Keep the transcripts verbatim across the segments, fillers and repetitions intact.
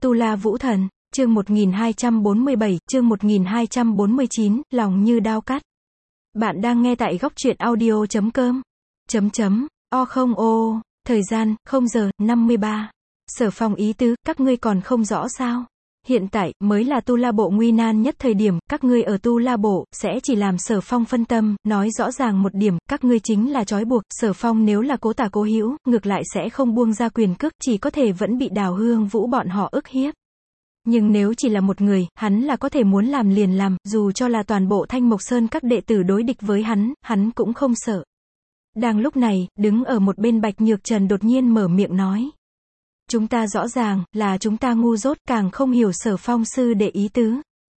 Tu La Vũ Thần, chương một nghìn hai trăm bốn mươi bảy, chương một nghìn hai trăm bốn mươi chín, lòng như đao cắt. Bạn đang nghe tại góc truyện audio chấm com. Chấm chấm, o không ô, thời gian, không giờ, năm mươi ba. Sở Phong ý tứ, các ngươi còn không rõ sao? Hiện tại, mới là Tu La Bộ nguy nan nhất thời điểm, các ngươi ở Tu La Bộ, sẽ chỉ làm Sở Phong phân tâm, nói rõ ràng một điểm, các ngươi chính là trói buộc, Sở Phong nếu là cố tả cố hữu, ngược lại sẽ không buông ra quyền cước, chỉ có thể vẫn bị Đào Hương Vũ bọn họ ức hiếp. Nhưng nếu chỉ là một người, hắn là có thể muốn làm liền làm, dù cho là toàn bộ Thanh Mộc Sơn các đệ tử đối địch với hắn, hắn cũng không sợ. Đang lúc này, đứng ở một bên Bạch Nhược Trần đột nhiên mở miệng nói. Chúng ta rõ ràng, là chúng ta ngu dốt, càng không hiểu Sở Phong sư đệ ý tứ.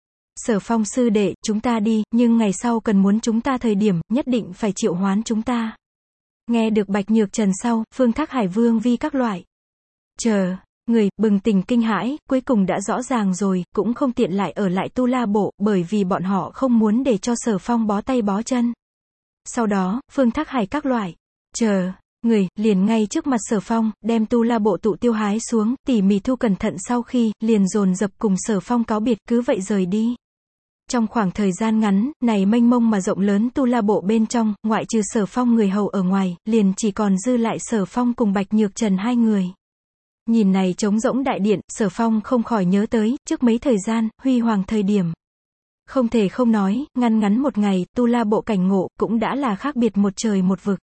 Sở Phong sư đệ, chúng ta đi, nhưng ngày sau cần muốn chúng ta thời điểm, nhất định phải triệu hoán chúng ta. Nghe được Bạch Nhược Trần sau, Phương Thác Hải Vương Vi các loại. Chờ, người, bừng tỉnh kinh hãi, cuối cùng đã rõ ràng rồi, cũng không tiện lại ở lại Tu La Bộ, bởi vì bọn họ không muốn để cho Sở Phong bó tay bó chân. Sau đó, Phương Thác Hải các loại. Chờ. Người, liền ngay trước mặt Sở Phong, đem Tu La Bộ tụ tiêu hái xuống, tỉ mỉ thu cẩn thận sau khi, liền dồn dập cùng Sở Phong cáo biệt, cứ vậy rời đi. Trong khoảng thời gian ngắn, này mênh mông mà rộng lớn Tu La Bộ bên trong, ngoại trừ Sở Phong người hầu ở ngoài, liền chỉ còn dư lại Sở Phong cùng Bạch Nhược Trần hai người. Nhìn này trống rỗng đại điện, Sở Phong không khỏi nhớ tới, trước mấy thời gian, huy hoàng thời điểm. Không thể không nói, ngăn ngắn một ngày, Tu La Bộ cảnh ngộ, cũng đã là khác biệt một trời một vực.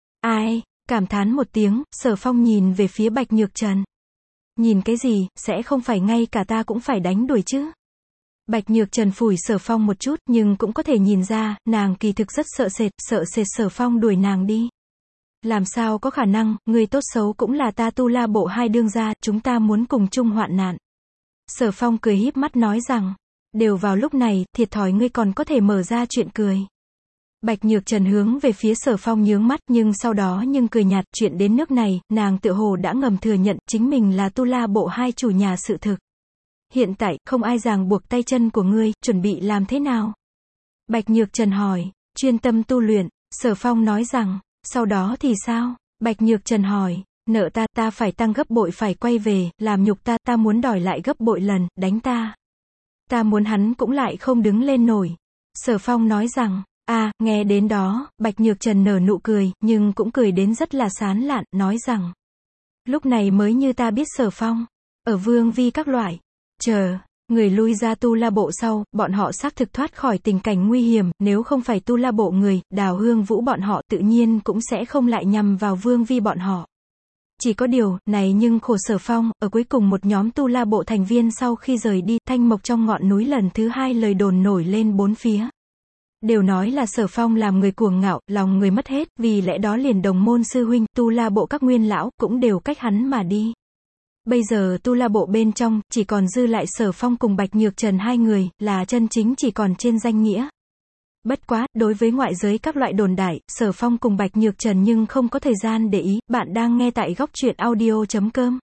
Ai? Cảm thán một tiếng, Sở Phong nhìn về phía Bạch Nhược Trần. Nhìn cái gì, sẽ không phải ngay cả ta cũng phải đánh đuổi chứ? Bạch Nhược Trần phủi Sở Phong một chút, nhưng cũng có thể nhìn ra, nàng kỳ thực rất sợ sệt, sợ sệt Sở Phong đuổi nàng đi. Làm sao có khả năng, người tốt xấu cũng là ta Tu La Bộ hai đương gia, chúng ta muốn cùng chung hoạn nạn. Sở Phong cười híp mắt nói rằng, đều vào lúc này, thiệt thòi ngươi còn có thể mở ra chuyện cười. Bạch Nhược Trần hướng về phía Sở Phong nhướng mắt, nhưng sau đó nhưng cười nhạt, chuyện đến nước này, nàng tựa hồ đã ngầm thừa nhận chính mình là Tu La Bộ hai chủ nhà sự thực. Hiện tại, không ai ràng buộc tay chân của ngươi, chuẩn bị làm thế nào? Bạch Nhược Trần hỏi, chuyên tâm tu luyện. Sở Phong nói rằng, sau đó thì sao? Bạch Nhược Trần hỏi, nợ ta, ta phải tăng gấp bội phải quay về, làm nhục ta, ta muốn đòi lại gấp bội lần, đánh ta. Ta muốn hắn cũng lại không đứng lên nổi. Sở Phong nói rằng, a à, nghe đến đó, Bạch Nhược Trần nở nụ cười, nhưng cũng cười đến rất là sán lạn, nói rằng. Lúc này mới như ta biết Sở Phong, ở Vương Vi các loại. Chờ, người lui ra Tu La Bộ sau, bọn họ xác thực thoát khỏi tình cảnh nguy hiểm, nếu không phải Tu La Bộ người, Đào Hương Vũ bọn họ tự nhiên cũng sẽ không lại nhằm vào Vương Vi bọn họ. Chỉ có điều, này nhưng khổ Sở Phong, ở cuối cùng một nhóm Tu La Bộ thành viên sau khi rời đi, Thanh Mộc trong ngọn núi lần thứ hai lời đồn nổi lên bốn phía. Đều nói là Sở Phong làm người cuồng ngạo, lòng người mất hết, vì lẽ đó liền đồng môn sư huynh, Tu La Bộ các nguyên lão, cũng đều cách hắn mà đi. Bây giờ Tu La Bộ bên trong, chỉ còn dư lại Sở Phong cùng Bạch Nhược Trần hai người, là chân chính chỉ còn trên danh nghĩa. Bất quá, đối với ngoại giới các loại đồn đại, Sở Phong cùng Bạch Nhược Trần nhưng không có thời gian để ý, bạn đang nghe tại góc truyện audio chấm com.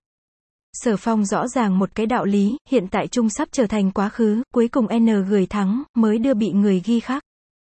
Sở Phong rõ ràng một cái đạo lý, hiện tại chung sắp trở thành quá khứ, cuối cùng N gửi thắng, mới đưa bị người ghi khắc.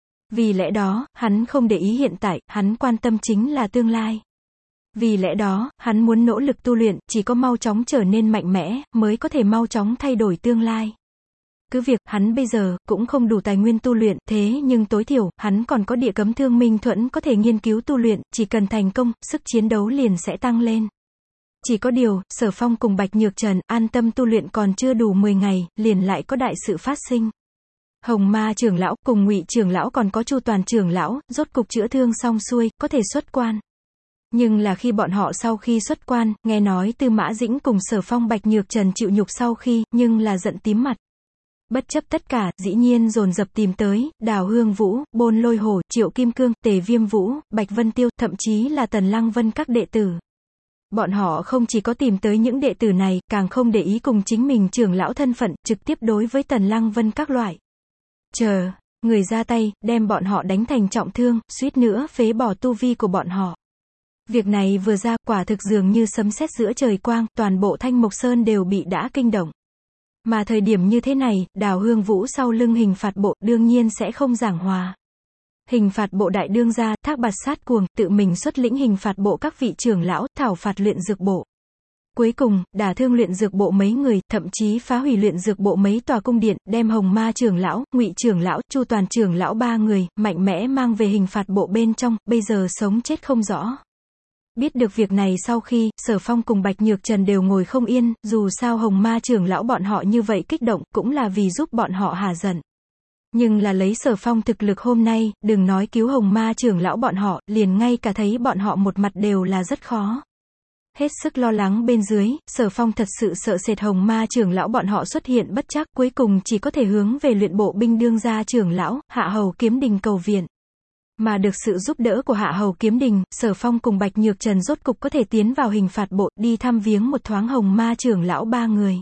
Vì lẽ đó, hắn không để ý hiện tại, hắn quan tâm chính là tương lai. Vì lẽ đó, hắn muốn nỗ lực tu luyện, chỉ có mau chóng trở nên mạnh mẽ, mới có thể mau chóng thay đổi tương lai. Cứ việc, hắn bây giờ, cũng không đủ tài nguyên tu luyện, thế nhưng tối thiểu, hắn còn có địa cấm thương minh thuẫn có thể nghiên cứu tu luyện, chỉ cần thành công, sức chiến đấu liền sẽ tăng lên. Chỉ có điều, Sở Phong cùng Bạch Nhược Trần, an tâm tu luyện còn chưa đủ mười ngày, liền lại có đại sự phát sinh. Hồng Ma trưởng lão, cùng Ngụy trưởng lão còn có Chu Toàn trưởng lão, rốt cục chữa thương xong xuôi, có thể xuất quan. Nhưng là khi bọn họ sau khi xuất quan, nghe nói Tư Mã Dĩnh cùng Sở Phong Bạch Nhược Trần chịu nhục sau khi, nhưng là giận tím mặt. Bất chấp tất cả, dĩ nhiên dồn dập tìm tới, Đào Hương Vũ, Bôn Lôi Hổ, Triệu Kim Cương, Tề Viêm Vũ, Bạch Vân Tiêu, thậm chí là Tần Lăng Vân các đệ tử. Bọn họ không chỉ có tìm tới những đệ tử này, càng không để ý cùng chính mình trưởng lão thân phận, trực tiếp đối với Tần Lăng Vân các loại. Chờ, người ra tay, đem bọn họ đánh thành trọng thương, suýt nữa phế bỏ tu vi của bọn họ. Việc này vừa ra, quả thực dường như sấm sét giữa trời quang, toàn bộ Thanh Mộc Sơn đều bị đã kinh động. Mà thời điểm như thế này, Đào Hương Vũ sau lưng hình phạt bộ, đương nhiên sẽ không giảng hòa. Hình phạt bộ đại đương gia, Thác Bạt Sát Cuồng, tự mình xuất lĩnh hình phạt bộ các vị trưởng lão, thảo phạt luyện dược bộ. Cuối cùng, đả thương luyện dược bộ mấy người, thậm chí phá hủy luyện dược bộ mấy tòa cung điện, đem Hồng Ma trưởng lão, Ngụy trưởng lão, Chu Toàn trưởng lão ba người, mạnh mẽ mang về hình phạt bộ bên trong, bây giờ sống chết không rõ. Biết được việc này sau khi, Sở Phong cùng Bạch Nhược Trần đều ngồi không yên, dù sao Hồng Ma trưởng lão bọn họ như vậy kích động, cũng là vì giúp bọn họ hả giận. Nhưng là lấy Sở Phong thực lực hôm nay, đừng nói cứu Hồng Ma trưởng lão bọn họ, liền ngay cả thấy bọn họ một mặt đều là rất khó. Hết sức lo lắng bên dưới, Sở Phong thật sự sợ sệt Hồng Ma trưởng lão bọn họ xuất hiện bất trắc, cuối cùng chỉ có thể hướng về luyện bộ binh đương gia trưởng lão, Hạ Hầu Kiếm Đình cầu viện. Mà được sự giúp đỡ của Hạ Hầu Kiếm Đình, Sở Phong cùng Bạch Nhược Trần rốt cục có thể tiến vào hình phạt bộ, đi thăm viếng một thoáng Hồng Ma trưởng lão ba người.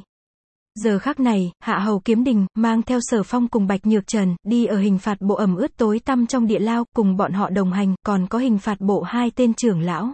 Giờ khắc này, Hạ Hầu Kiếm Đình, mang theo Sở Phong cùng Bạch Nhược Trần, đi ở hình phạt bộ ẩm ướt tối tăm trong địa lao, cùng bọn họ đồng hành, còn có hình phạt bộ hai tên trưởng lão.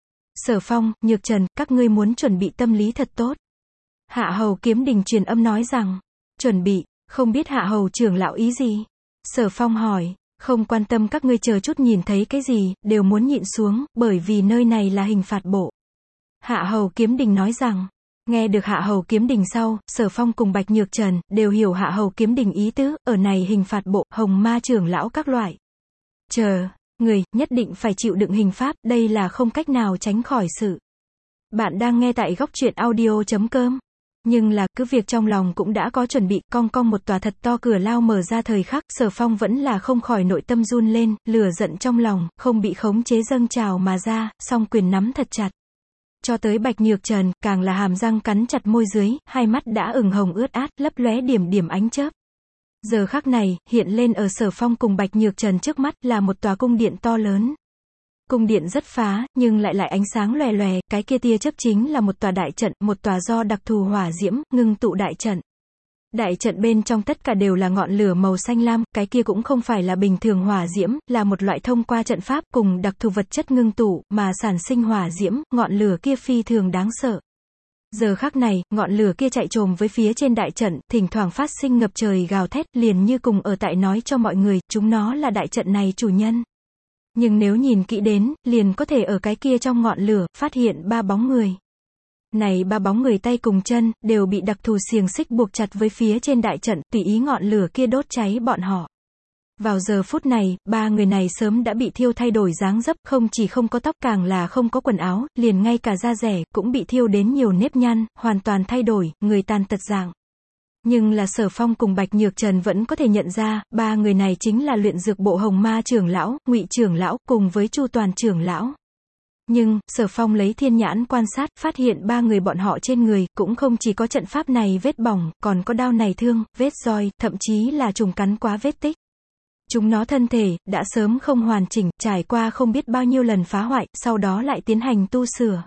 Sở Phong, Nhược Trần, các ngươi muốn chuẩn bị tâm lý thật tốt. Hạ Hầu Kiếm Đình truyền âm nói rằng, chuẩn bị, không biết Hạ Hầu trưởng lão ý gì? Sở Phong hỏi, không quan tâm các ngươi chờ chút nhìn thấy cái gì, đều muốn nhịn xuống, bởi vì nơi này là hình phạt bộ. Hạ Hầu Kiếm Đình nói rằng, nghe được Hạ Hầu Kiếm Đình sau, Sở Phong cùng Bạch Nhược Trần, đều hiểu Hạ Hầu Kiếm Đình ý tứ, ở này hình phạt bộ, Hồng Ma trưởng lão các loại. Chờ, người, nhất định phải chịu đựng hình pháp, đây là không cách nào tránh khỏi sự. Bạn đang nghe tại góc truyện audio chấm com. Nhưng là, cứ việc trong lòng cũng đã có chuẩn bị, cong cong một tòa thật to cửa lao mở ra thời khắc, Sở Phong vẫn là không khỏi nội tâm run lên, lửa giận trong lòng, không bị khống chế dâng trào mà ra, song quyền nắm thật chặt. Cho tới Bạch Nhược Trần, càng là hàm răng cắn chặt môi dưới, hai mắt đã ửng hồng ướt át, lấp lóe điểm điểm ánh chớp. Giờ khắc này, hiện lên ở Sở Phong cùng Bạch Nhược Trần trước mắt, là một tòa cung điện to lớn. Cung điện rất phá, nhưng lại lại ánh sáng lòe lòe, cái kia tia chớp chính là một tòa đại trận, một tòa do đặc thù hỏa diễm, ngưng tụ đại trận. Đại trận bên trong tất cả đều là ngọn lửa màu xanh lam, cái kia cũng không phải là bình thường hỏa diễm, là một loại thông qua trận pháp cùng đặc thù vật chất ngưng tụ, mà sản sinh hỏa diễm, ngọn lửa kia phi thường đáng sợ. Giờ khắc này, ngọn lửa kia chạy trồm với phía trên đại trận, thỉnh thoảng phát sinh ngập trời gào thét, liền như cùng ở tại nói cho mọi người, chúng nó là đại trận này chủ nhân. Nhưng nếu nhìn kỹ đến, liền có thể ở cái kia trong ngọn lửa, phát hiện ba bóng người. Này ba bóng người tay cùng chân, đều bị đặc thù xiềng xích buộc chặt với phía trên đại trận, tùy ý ngọn lửa kia đốt cháy bọn họ. Vào giờ phút này, ba người này sớm đã bị thiêu thay đổi dáng dấp, không chỉ không có tóc càng là không có quần áo, liền ngay cả da rẻ, cũng bị thiêu đến nhiều nếp nhăn, hoàn toàn thay đổi, người tàn tật dạng. Nhưng là Sở Phong cùng Bạch Nhược Trần vẫn có thể nhận ra, ba người này chính là luyện dược bộ Hồng Ma trưởng lão, Ngụy trưởng lão, cùng với Chu Toàn trưởng lão. Nhưng, Sở Phong lấy thiên nhãn quan sát, phát hiện ba người bọn họ trên người, cũng không chỉ có trận pháp này vết bỏng, còn có đao này thương, vết roi, thậm chí là trùng cắn quá vết tích. Chúng nó thân thể, đã sớm không hoàn chỉnh, trải qua không biết bao nhiêu lần phá hoại, sau đó lại tiến hành tu sửa.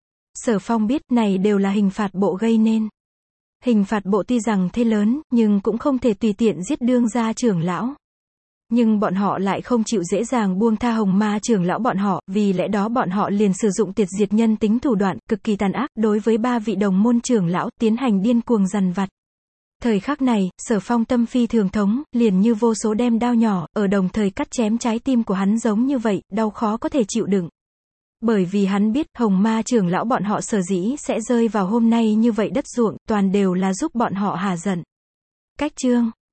Sở Phong biết, này đều là hình phạt bộ gây nên. Hình phạt bộ tuy rằng thế lớn, nhưng cũng không thể tùy tiện giết đương gia trưởng lão. Nhưng bọn họ lại không chịu dễ dàng buông tha Hồng Ma trưởng lão bọn họ, vì lẽ đó bọn họ liền sử dụng tiệt diệt nhân tính thủ đoạn, cực kỳ tàn ác, đối với ba vị đồng môn trưởng lão, tiến hành điên cuồng dằn vặt. Thời khắc này, Sở Phong tâm phi thường thống, liền như vô số đem đao nhỏ, ở đồng thời cắt chém trái tim của hắn giống như vậy, đau khó có thể chịu đựng. Bởi vì hắn biết, Hồng Ma trưởng lão bọn họ sở dĩ sẽ rơi vào hôm nay như vậy đất ruộng, toàn đều là giúp bọn họ hả giận. Cách chương